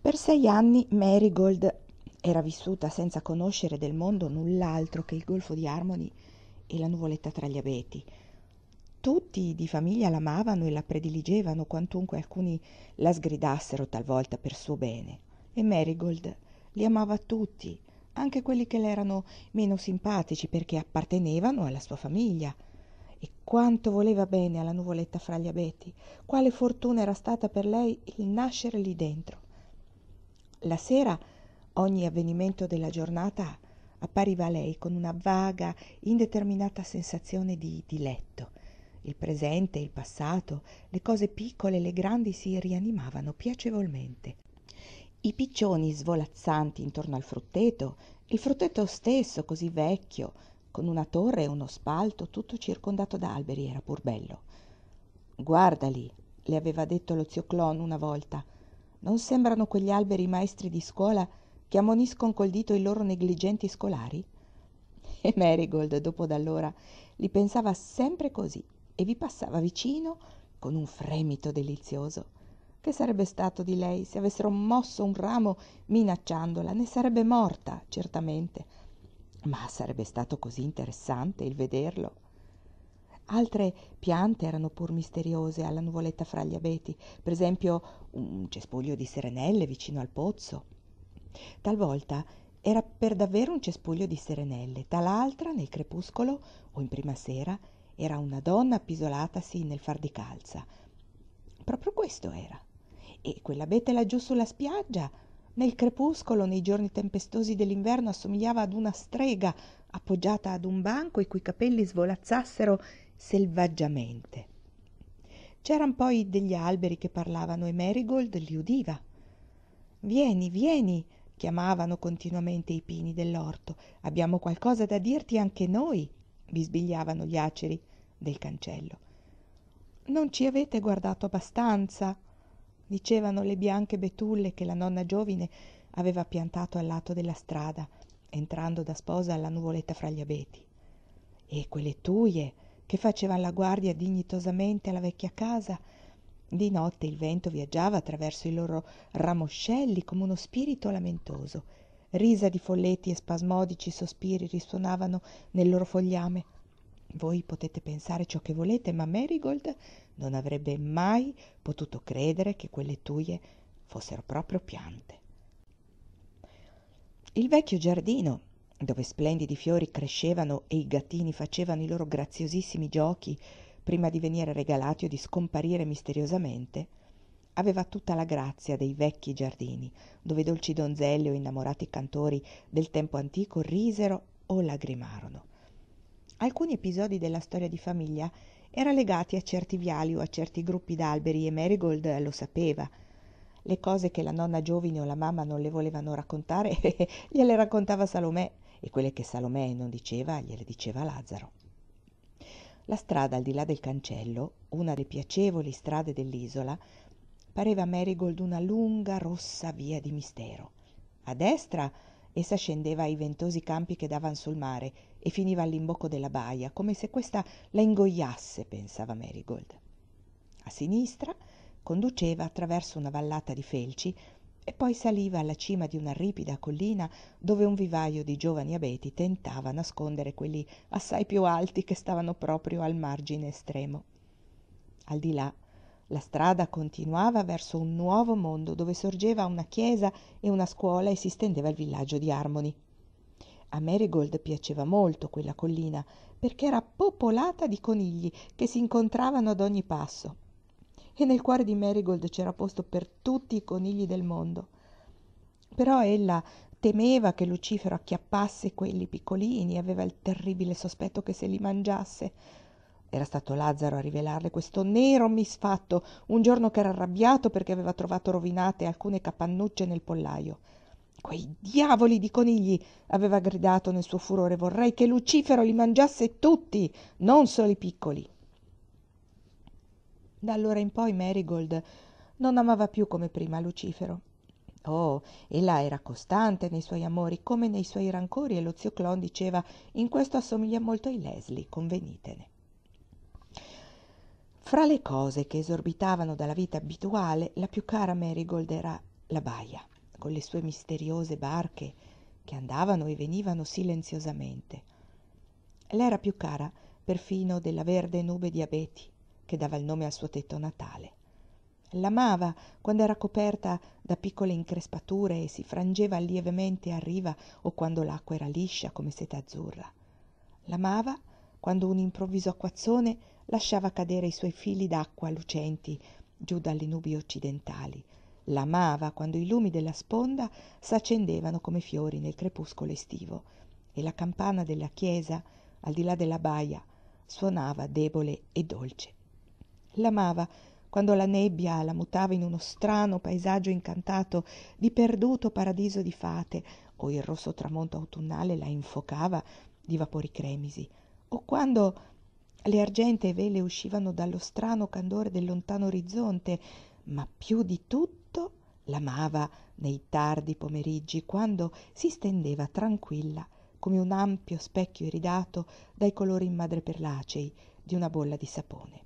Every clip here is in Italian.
Per 6 anni Marigold era vissuta senza conoscere del mondo null'altro che il golfo di Harmony e la nuvoletta tra gli abeti. Tutti di famiglia l'amavano e la prediligevano, quantunque alcuni la sgridassero talvolta per suo bene. E Marigold li amava tutti, anche quelli che le erano meno simpatici perché appartenevano alla sua famiglia. E quanto voleva bene alla nuvoletta fra gli abeti, quale fortuna era stata per lei il nascere lì dentro. La sera ogni avvenimento della giornata appariva a lei con una vaga, indeterminata sensazione di diletto. Il presente, il passato, le cose piccole e le grandi si rianimavano piacevolmente. I piccioni svolazzanti intorno al frutteto, il frutteto stesso così vecchio, con una torre e uno spalto tutto circondato da alberi, era pur bello. «Guardali», le aveva detto lo zio Clon una volta, «non sembrano quegli alberi maestri di scuola che ammoniscon col dito i loro negligenti scolari?» E Marigold, dopo d'allora, li pensava sempre così e vi passava vicino con un fremito delizioso. Che sarebbe stato di lei se avessero mosso un ramo minacciandola? Ne sarebbe morta, certamente, ma sarebbe stato così interessante il vederlo. Altre piante erano pur misteriose alla nuvoletta fra gli abeti, per esempio un cespuglio di serenelle vicino al pozzo. Talvolta era per davvero un cespuglio di serenelle, tal'altra, nel crepuscolo o in prima sera, era una donna appisolatasi nel far di calza. Proprio questo era. E quell'abete laggiù sulla spiaggia, nel crepuscolo, nei giorni tempestosi dell'inverno, assomigliava ad una strega appoggiata ad un banco i cui capelli svolazzassero selvaggiamente. C'eran poi degli alberi che parlavano e Marigold li udiva. «Vieni, vieni», chiamavano continuamente i pini dell'orto. «Abbiamo qualcosa da dirti anche noi», bisbigliavano gli aceri del cancello. «Non ci avete guardato abbastanza», dicevano le bianche betulle che la nonna Giovine aveva piantato al lato della strada, entrando da sposa alla nuvoletta fra gli abeti. E quelle tuie che facevan la guardia dignitosamente alla vecchia casa. Di notte il vento viaggiava attraverso i loro ramoscelli come uno spirito lamentoso. Risa di folletti e spasmodici sospiri risuonavano nel loro fogliame. Voi potete pensare ciò che volete, ma Marigold non avrebbe mai potuto credere che quelle tuie fossero proprio piante. Il vecchio giardino, dove splendidi fiori crescevano e i gattini facevano i loro graziosissimi giochi prima di venire regalati o di scomparire misteriosamente, aveva tutta la grazia dei vecchi giardini, dove dolci donzelle o innamorati cantori del tempo antico risero o lagrimarono. Alcuni episodi della storia di famiglia erano legati a certi viali o a certi gruppi d'alberi e Marigold lo sapeva. Le cose che la nonna Giovine o la mamma non le volevano raccontare gliele raccontava Salomè, e quelle che Salomè non diceva gliele diceva Lazzaro. La strada al di là del cancello, una delle piacevoli strade dell'isola, pareva a Marigold una lunga rossa via di mistero. A destra essa scendeva ai ventosi campi che davan sul mare e finiva all'imbocco della baia, come se questa la ingoiasse, pensava Marigold. A sinistra conduceva attraverso una vallata di felci e poi saliva alla cima di una ripida collina dove un vivaio di giovani abeti tentava a nascondere quelli assai più alti che stavano proprio al margine estremo. Al di là la strada continuava verso un nuovo mondo dove sorgeva una chiesa e una scuola e si stendeva il villaggio di Harmony. A Marigold piaceva molto quella collina perché era popolata di conigli che si incontravano ad ogni passo. E nel cuore di Marigold c'era posto per tutti i conigli del mondo. Però ella temeva che Lucifero acchiappasse quelli piccolini e aveva il terribile sospetto che se li mangiasse. Era stato Lazzaro a rivelarle questo nero misfatto un giorno che era arrabbiato perché aveva trovato rovinate alcune capannucce nel pollaio. «Quei diavoli di conigli!» aveva gridato nel suo furore. «Vorrei che Lucifero li mangiasse tutti, non solo i piccoli!» Da allora in poi Marigold non amava più come prima Lucifero. Oh, ella era costante nei suoi amori come nei suoi rancori e lo zio Clon diceva: «In questo assomiglia molto a Leslie, convenitene». Fra le cose che esorbitavano dalla vita abituale, la più cara a Marigold era la baia, con le sue misteriose barche che andavano e venivano silenziosamente. Le era più cara perfino della verde nube di abeti che dava il nome al suo tetto natale. L'amava quando era coperta da piccole increspature e si frangeva lievemente a riva o quando l'acqua era liscia come seta azzurra. L'amava quando un improvviso acquazzone lasciava cadere i suoi fili d'acqua lucenti giù dalle nubi occidentali. L'amava quando i lumi della sponda s'accendevano come fiori nel crepuscolo estivo e la campana della chiesa, al di là della baia, suonava debole e dolce. L'amava quando la nebbia la mutava in uno strano paesaggio incantato di perduto paradiso di fate, o il rosso tramonto autunnale la infocava di vapori cremisi, o quando le argentee vele uscivano dallo strano candore del lontano orizzonte, ma più di tutto l'amava nei tardi pomeriggi, quando si stendeva tranquilla come un ampio specchio iridato dai colori madreperlacei di una bolla di sapone.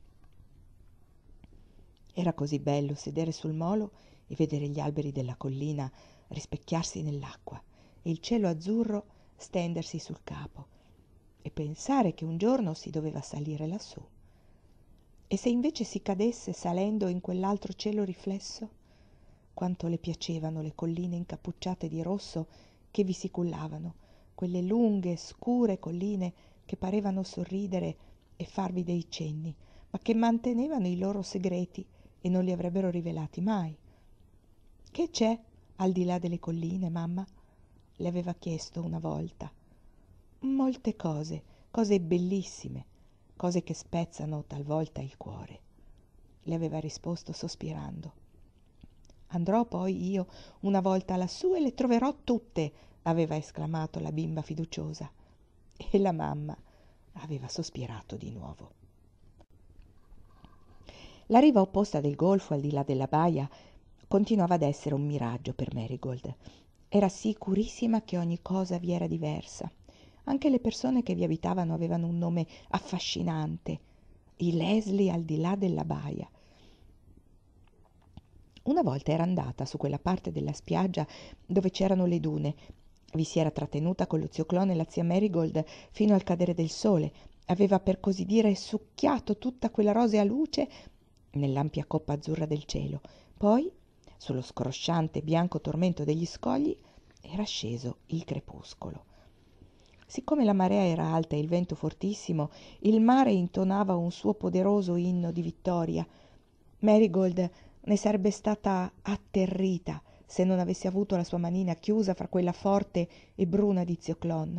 Era così bello sedere sul molo e vedere gli alberi della collina rispecchiarsi nell'acqua e il cielo azzurro stendersi sul capo, e pensare che un giorno si doveva salire lassù. E se invece si cadesse salendo in quell'altro cielo riflesso? Quanto le piacevano le colline incappucciate di rosso che vi si cullavano, quelle lunghe, scure colline che parevano sorridere e farvi dei cenni, ma che mantenevano i loro segreti e non li avrebbero rivelati mai. «Che c'è al di là delle colline, mamma?» le aveva chiesto una volta. «Molte cose, cose bellissime, cose che spezzano talvolta il cuore», le aveva risposto sospirando. «Andrò poi io una volta lassù e le troverò tutte», aveva esclamato la bimba fiduciosa. E la mamma aveva sospirato di nuovo. La riva opposta del golfo, al di là della baia, continuava ad essere un miraggio per Marigold. Era sicurissima che ogni cosa vi era diversa. Anche le persone che vi abitavano avevano un nome affascinante: i Leslie al di là della baia. Una volta era andata su quella parte della spiaggia dove c'erano le dune. Vi si era trattenuta con lo zio Clone e la zia Marigold fino al cadere del sole. Aveva, per così dire, succhiato tutta quella rosea luce nell'ampia coppa azzurra del cielo. Poi, sullo scrosciante bianco tormento degli scogli, era sceso il crepuscolo. Siccome la marea era alta e il vento fortissimo, il mare intonava un suo poderoso inno di vittoria. Marigold ne sarebbe stata atterrita se non avesse avuto la sua manina chiusa fra quella forte e bruna di zio Clon.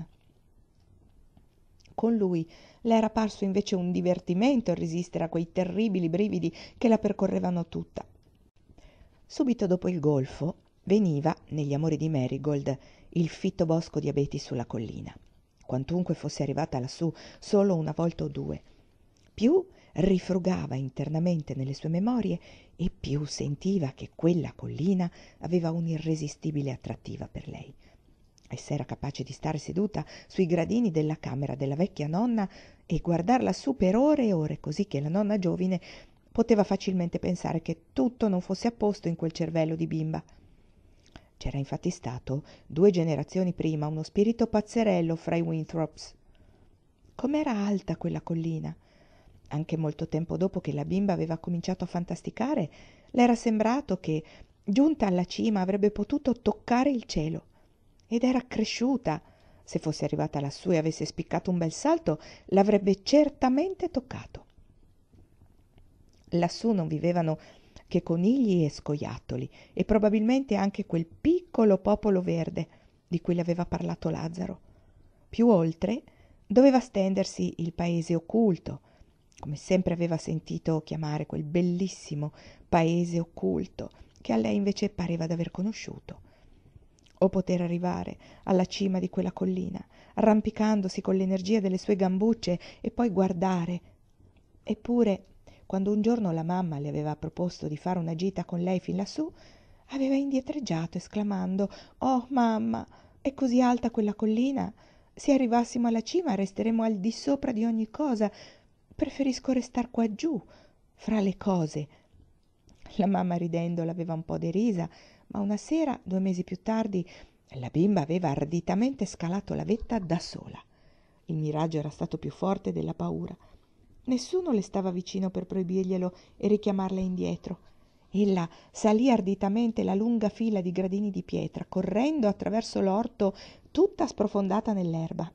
Con lui le era parso invece un divertimento resistere a quei terribili brividi che la percorrevano tutta. Subito dopo il golfo veniva, negli amori di Marigold, il fitto bosco di abeti sulla collina. Quantunque fosse arrivata lassù solo una volta o due, più rifrugava internamente nelle sue memorie e più sentiva che quella collina aveva un'irresistibile attrattiva per lei. Essa era capace di stare seduta sui gradini della camera della vecchia nonna e guardarla su per ore e ore, così che la nonna giovine poteva facilmente pensare che tutto non fosse a posto in quel cervello di bimba. C'era infatti stato 2 generazioni prima uno spirito pazzerello fra i Winthrops. Com'era alta quella collina! Anche molto tempo dopo che la bimba aveva cominciato a fantasticare, le era sembrato che, giunta alla cima, avrebbe potuto toccare il cielo. Ed era cresciuta. Se fosse arrivata lassù e avesse spiccato un bel salto, l'avrebbe certamente toccato. Lassù non vivevano che conigli e scoiattoli, e probabilmente anche quel piccolo popolo verde di cui le aveva parlato Lazzaro. Più oltre doveva stendersi il paese occulto, come sempre aveva sentito chiamare quel bellissimo paese occulto che a lei invece pareva d'aver conosciuto. O poter arrivare alla cima di quella collina, arrampicandosi con l'energia delle sue gambucce e poi guardare. Eppure, quando un giorno la mamma le aveva proposto di fare una gita con lei fin lassù, aveva indietreggiato esclamando: «Oh, mamma, è così alta quella collina! Se arrivassimo alla cima resteremo al di sopra di ogni cosa. Preferisco restar quaggiù, fra le cose». La mamma, ridendo, l'aveva un po' derisa, ma una sera, 2 mesi più tardi, la bimba aveva arditamente scalato la vetta da sola. Il miraggio era stato più forte della paura. Nessuno le stava vicino per proibirglielo e richiamarla indietro. Ella salì arditamente la lunga fila di gradini di pietra, correndo attraverso l'orto tutta sprofondata nell'erba.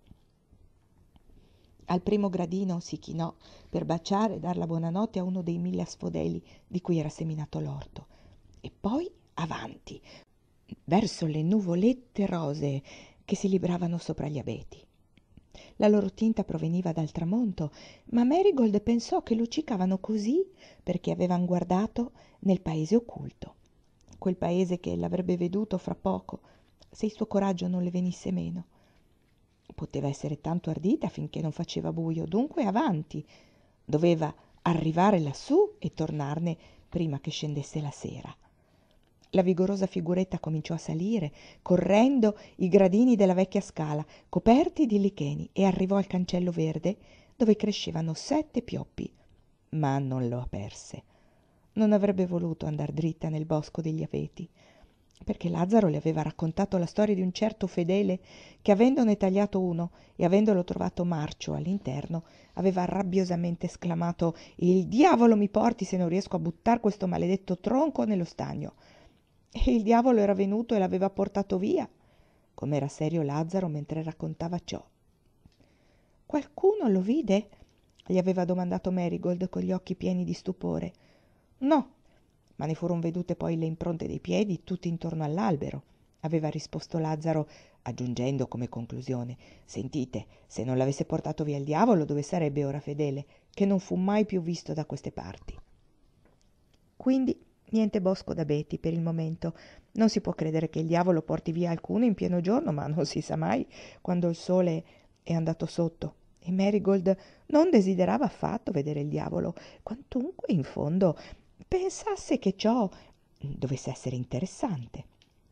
Al primo gradino si chinò per baciare e dar la buonanotte a uno dei 1000 asfodeli di cui era seminato l'orto. E poi avanti, verso le nuvolette rosee che si libravano sopra gli abeti. La loro tinta proveniva dal tramonto, ma Marigold pensò che luccicavano così perché avevan guardato nel paese occulto, quel paese che l'avrebbe veduto fra poco, se il suo coraggio non le venisse meno. Poteva essere tanto ardita finché non faceva buio, dunque avanti. Doveva arrivare lassù e tornarne prima che scendesse la sera. La vigorosa figuretta cominciò a salire, correndo i gradini della vecchia scala, coperti di licheni, e arrivò al cancello verde, dove crescevano 7 pioppi, ma non lo aperse. Non avrebbe voluto andar dritta nel bosco degli abeti, perché Lazzaro le aveva raccontato la storia di un certo fedele che, avendone tagliato uno e avendolo trovato marcio all'interno, aveva rabbiosamente esclamato: «Il diavolo mi porti se non riesco a buttar questo maledetto tronco nello stagno!» E il diavolo era venuto e l'aveva portato via. Com'era serio Lazzaro mentre raccontava ciò. «Qualcuno lo vide?» gli aveva domandato Marigold con gli occhi pieni di stupore. «No, ma ne furono vedute poi le impronte dei piedi tutti intorno all'albero», aveva risposto Lazzaro, aggiungendo come conclusione: «Sentite, se non l'avesse portato via il diavolo, dove sarebbe ora fedele, che non fu mai più visto da queste parti?» Quindi niente bosco d'abeti per il momento. Non si può credere che il diavolo porti via alcuno in pieno giorno, ma non si sa mai quando il sole è andato sotto. E Marigold non desiderava affatto vedere il diavolo, quantunque in fondo pensasse che ciò dovesse essere interessante.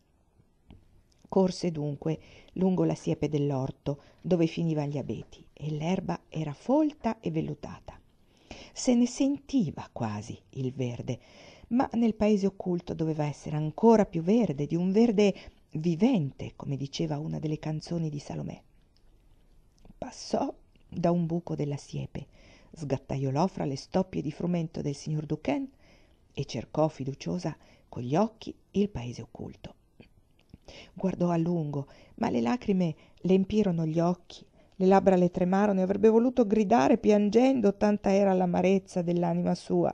Corse dunque lungo la siepe dell'orto dove finivan gli abeti, e l'erba era folta e vellutata. Se ne sentiva quasi il verde, ma nel paese occulto doveva essere ancora più verde, di un verde vivente, come diceva una delle canzoni di Salomè. Passò da un buco della siepe, sgattaiolò fra le stoppie di frumento del signor Duquesne e cercò fiduciosa con gli occhi il paese occulto. Guardò a lungo, ma le lacrime le empirono gli occhi, le labbra le tremarono e avrebbe voluto gridare piangendo, tanta era l'amarezza dell'anima sua.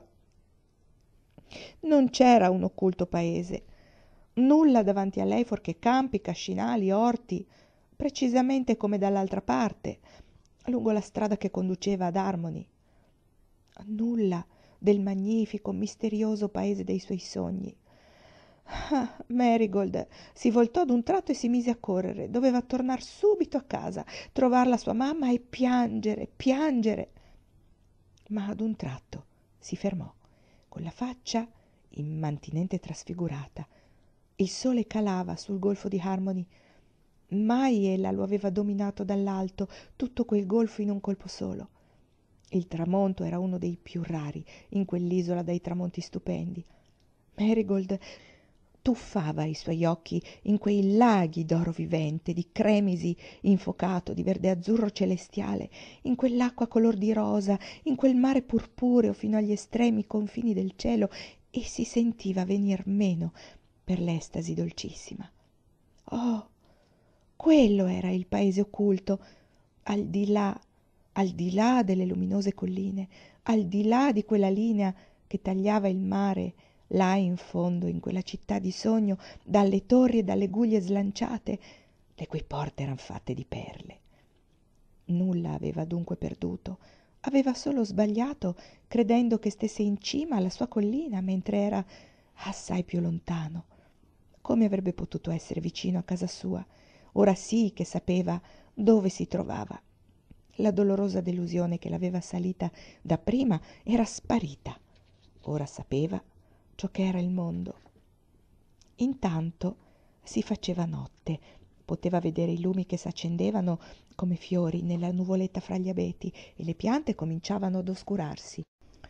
Non c'era un occulto paese, nulla davanti a lei fuorché campi, cascinali, orti, precisamente come dall'altra parte, lungo la strada che conduceva ad Harmony. Nulla del magnifico, misterioso paese dei suoi sogni. Marigold si voltò d'un tratto e si mise a correre. Doveva tornar subito a casa, trovar la sua mamma e piangere, piangere. Ma ad un tratto si fermò, con la faccia immantinente trasfigurata. Il sole calava sul golfo di Harmony. Mai ella lo aveva dominato dall'alto, tutto quel golfo in un colpo solo. Il tramonto era uno dei più rari in quell'isola dai tramonti stupendi. Marigold tuffava i suoi occhi in quei laghi d'oro vivente, di cremisi infocato, di verde azzurro celestiale, in quell'acqua color di rosa, in quel mare purpureo fino agli estremi confini del cielo, e si sentiva venir meno per l'estasi dolcissima. Oh, quello era il paese occulto, al di là delle luminose colline, al di là di quella linea che tagliava il mare là in fondo, in quella città di sogno, dalle torri e dalle guglie slanciate, le cui porte eran fatte di perle. Nulla aveva dunque perduto, aveva solo sbagliato, credendo che stesse in cima alla sua collina, mentre era assai più lontano. Come avrebbe potuto essere vicino a casa sua? Ora sì che sapeva dove si trovava. La dolorosa delusione che l'aveva assalita dapprima era sparita. Ora sapeva ciò che era il mondo. Intanto si faceva notte. Poteva vedere i lumi che s'accendevano come fiori nella nuvoletta fra gli abeti, e le piante cominciavano ad oscurarsi.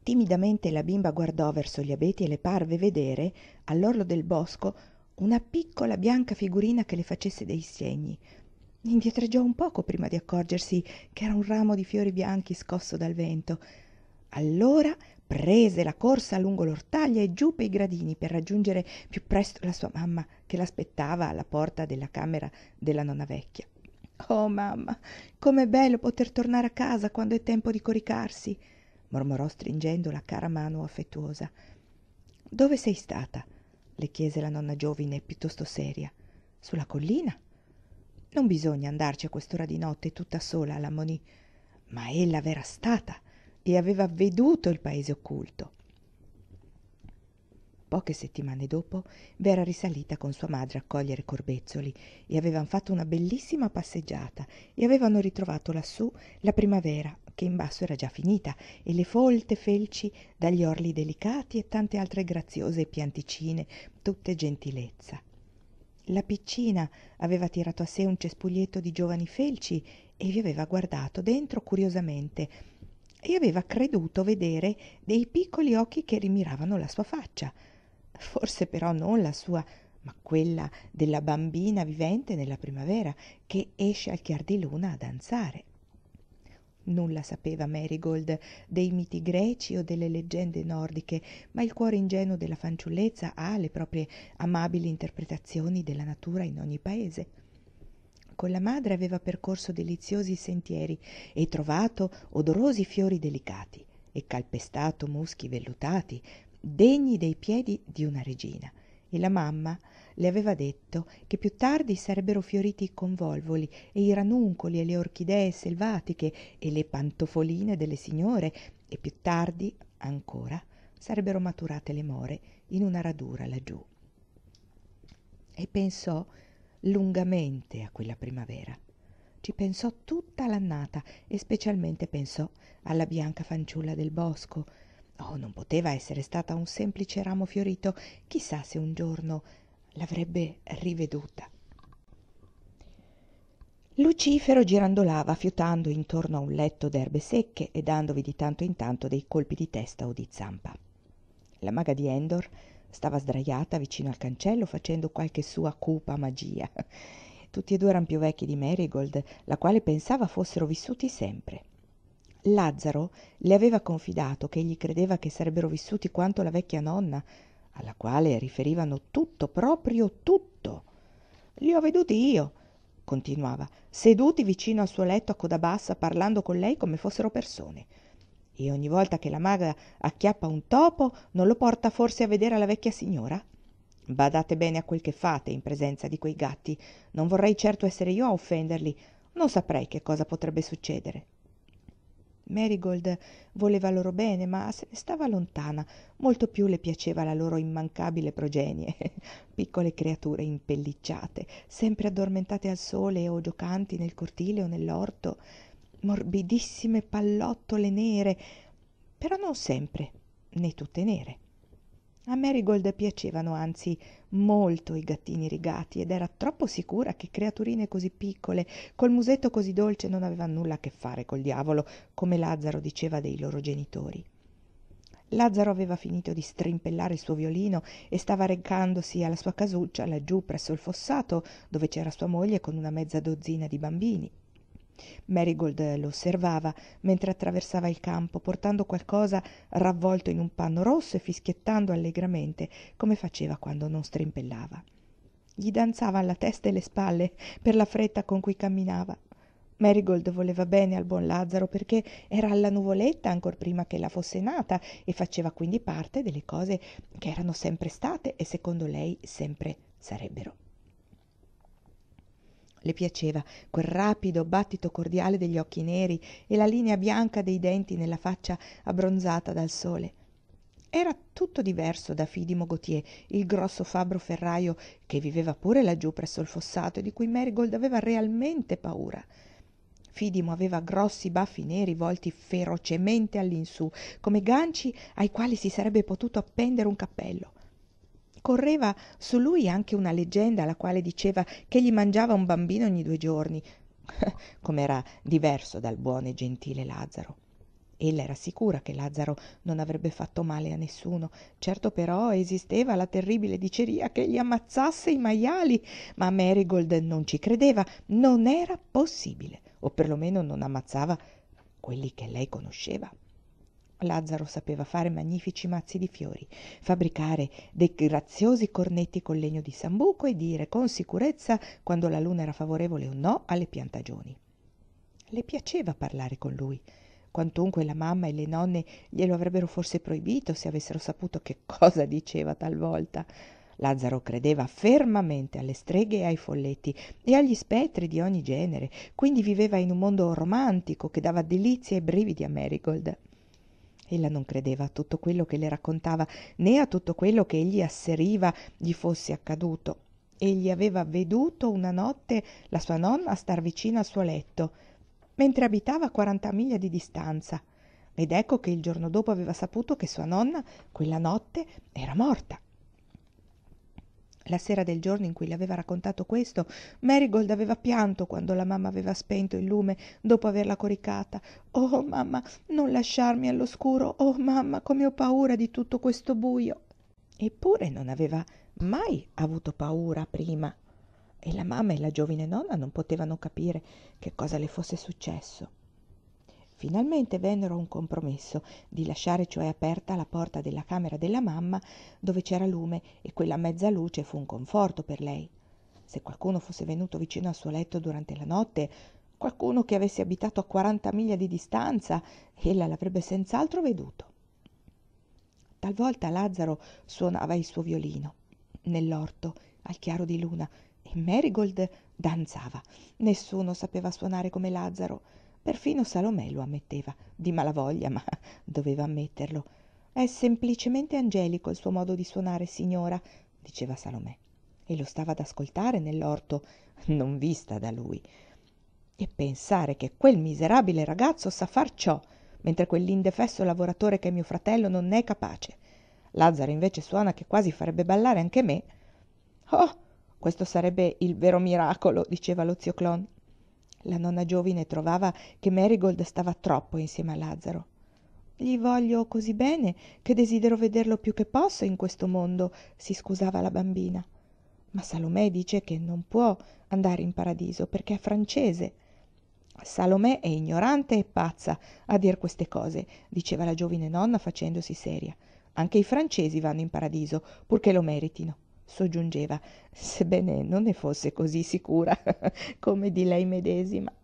Timidamente la bimba guardò verso gli abeti e le parve vedere, all'orlo del bosco, una piccola bianca figurina che le facesse dei segni. Indietreggiò un poco prima di accorgersi che era un ramo di fiori bianchi scosso dal vento. Allora prese la corsa lungo l'ortaglia e giù per i gradini per raggiungere più presto la sua mamma, che l'aspettava alla porta della camera della nonna vecchia. «Oh mamma, com'è bello poter tornare a casa quando è tempo di coricarsi!» mormorò stringendo la cara mano affettuosa. «Dove sei stata?» le chiese la nonna Giovine piuttosto seria. «Sulla collina?» «Non bisogna andarci a quest'ora di notte tutta sola», l'ammonì. Ma ella v'era stata e aveva veduto il paese occulto. Poche settimane dopo v'era risalita con sua madre a cogliere corbezzoli e avevan fatto una bellissima passeggiata e avevano ritrovato lassù la primavera, che in basso era già finita, e le folte felci dagli orli delicati e tante altre graziose pianticine, tutte gentilezza. La piccina aveva tirato a sé un cespuglietto di giovani felci e vi aveva guardato dentro curiosamente e aveva creduto vedere dei piccoli occhi che rimiravano la sua faccia. Forse però non la sua, ma quella della bambina vivente nella primavera che esce al chiar di luna a danzare. Nulla sapeva Marigold dei miti greci o delle leggende nordiche, ma il cuore ingenuo della fanciullezza ha le proprie amabili interpretazioni della natura in ogni paese. Con la madre aveva percorso deliziosi sentieri e trovato odorosi fiori delicati e calpestato muschi vellutati, degni dei piedi di una regina, e la mamma le aveva detto che più tardi sarebbero fioriti i convolvoli e i ranuncoli e le orchidee selvatiche e le pantofoline delle signore, e più tardi ancora sarebbero maturate le more in una radura laggiù. E pensò lungamente a quella primavera. Ci pensò tutta l'annata e specialmente pensò alla bianca fanciulla del bosco. Oh, non poteva essere stata un semplice ramo fiorito, chissà se un giorno l'avrebbe riveduta. Lucifero girandolava fiutando intorno a un letto d'erbe secche e dandovi di tanto in tanto dei colpi di testa o di zampa. La maga di Endor stava sdraiata vicino al cancello facendo qualche sua cupa magia. Tutti e due eran più vecchi di Marigold, la quale pensava fossero vissuti sempre. Lazzaro le aveva confidato che egli credeva che sarebbero vissuti quanto la vecchia nonna, alla quale riferivano tutto, proprio tutto. «Li ho veduti io», continuava, «seduti vicino al suo letto a coda bassa, parlando con lei come fossero persone. E ogni volta che la maga acchiappa un topo, non lo porta forse a vedere la vecchia signora? Badate bene a quel che fate in presenza di quei gatti. Non vorrei certo essere io a offenderli. Non saprei che cosa potrebbe succedere». Marigold voleva loro bene, ma se ne stava lontana. Molto più le piaceva la loro immancabile progenie, piccole creature impellicciate, sempre addormentate al sole o giocanti nel cortile o nell'orto, morbidissime pallottole nere, però non sempre, né tutte nere. A Marigold piacevano anzi molto i gattini rigati ed era troppo sicura che creaturine così piccole, col musetto così dolce, non avevano nulla a che fare col diavolo, come Lazzaro diceva dei loro genitori. Lazzaro aveva finito di strimpellare il suo violino e stava recandosi alla sua casuccia laggiù presso il fossato, dove c'era sua moglie con una mezza dozzina di bambini. Marigold lo osservava mentre attraversava il campo, portando qualcosa ravvolto in un panno rosso e fischiettando allegramente, come faceva quando non strimpellava. Gli danzavan la testa e le spalle per la fretta con cui camminava. Marigold voleva bene al buon Lazzaro perché era alla nuvoletta ancor prima che ella fosse nata e faceva quindi parte delle cose che erano sempre state e secondo lei sempre sarebbero. Le piaceva quel rapido battito cordiale degli occhi neri e la linea bianca dei denti nella faccia abbronzata dal sole. Era tutto diverso da Fidimo Gautier, il grosso fabbro ferraio che viveva pure laggiù presso il fossato e di cui Marigold aveva realmente paura. Fidimo aveva grossi baffi neri volti ferocemente all'insù, come ganci ai quali si sarebbe potuto appendere un cappello. Correva su lui anche una leggenda la quale diceva che gli mangiava un bambino ogni 2 giorni, com'era diverso dal buono e gentile Lazzaro. Ella era sicura che Lazzaro non avrebbe fatto male a nessuno. Certo però esisteva la terribile diceria che egli ammazzasse i maiali, ma Marigold non ci credeva, non era possibile, o perlomeno non ammazzava quelli che lei conosceva. Lazzaro sapeva fare magnifici mazzi di fiori, fabbricare dei graziosi cornetti col legno di sambuco e dire con sicurezza quando la luna era favorevole o no alle piantagioni. Le piaceva parlare con lui, quantunque la mamma e le nonne glielo avrebbero forse proibito se avessero saputo che cosa diceva talvolta. Lazzaro credeva fermamente alle streghe e ai folletti e agli spettri di ogni genere, quindi viveva in un mondo romantico che dava delizie e brividi a Marigold. Ella non credeva a tutto quello che le raccontava, né a tutto quello che egli asseriva gli fosse accaduto. Egli aveva veduto una notte la sua nonna star vicino al suo letto, mentre abitava a 40 miglia di distanza, ed ecco che il giorno dopo aveva saputo che sua nonna quella notte era morta. La sera del giorno in cui le aveva raccontato questo, Marigold aveva pianto quando la mamma aveva spento il lume dopo averla coricata. «Oh, mamma, non lasciarmi all'oscuro! Oh, mamma, come ho paura di tutto questo buio!» Eppure non aveva mai avuto paura prima, e la mamma e la giovine nonna non potevano capire che cosa le fosse successo. Finalmente vennero a un compromesso di lasciare cioè aperta la porta della camera della mamma dove c'era lume, e quella mezza luce fu un conforto per lei. Se qualcuno fosse venuto vicino al suo letto durante la notte, qualcuno che avesse abitato a 40 miglia di distanza, ella l'avrebbe senz'altro veduto. Talvolta Lazzaro suonava il suo violino nell'orto al chiaro di luna e Marigold danzava. Nessuno sapeva suonare come Lazzaro. Perfino Salomè lo ammetteva, di malavoglia, ma doveva ammetterlo. «È semplicemente angelico il suo modo di suonare, signora», diceva Salomè, e lo stava ad ascoltare nell'orto, non vista da lui. E pensare che quel miserabile ragazzo sa far ciò, mentre quell'indefesso lavoratore che è mio fratello non ne è capace. Lazzaro invece suona che quasi farebbe ballare anche me. «Oh, questo sarebbe il vero miracolo», diceva lo zio Clon. La nonna giovine trovava che Marigold stava troppo insieme a Lazzaro. «Gli voglio così bene che desidero vederlo più che posso in questo mondo», si scusava la bambina. «Ma Salomè dice che non può andare in paradiso perché è francese». «Salomè è ignorante e pazza a dir queste cose», diceva la giovine nonna facendosi seria. «Anche i francesi vanno in paradiso, purché lo meritino», soggiungeva, sebbene non ne fosse così sicura come di lei medesima.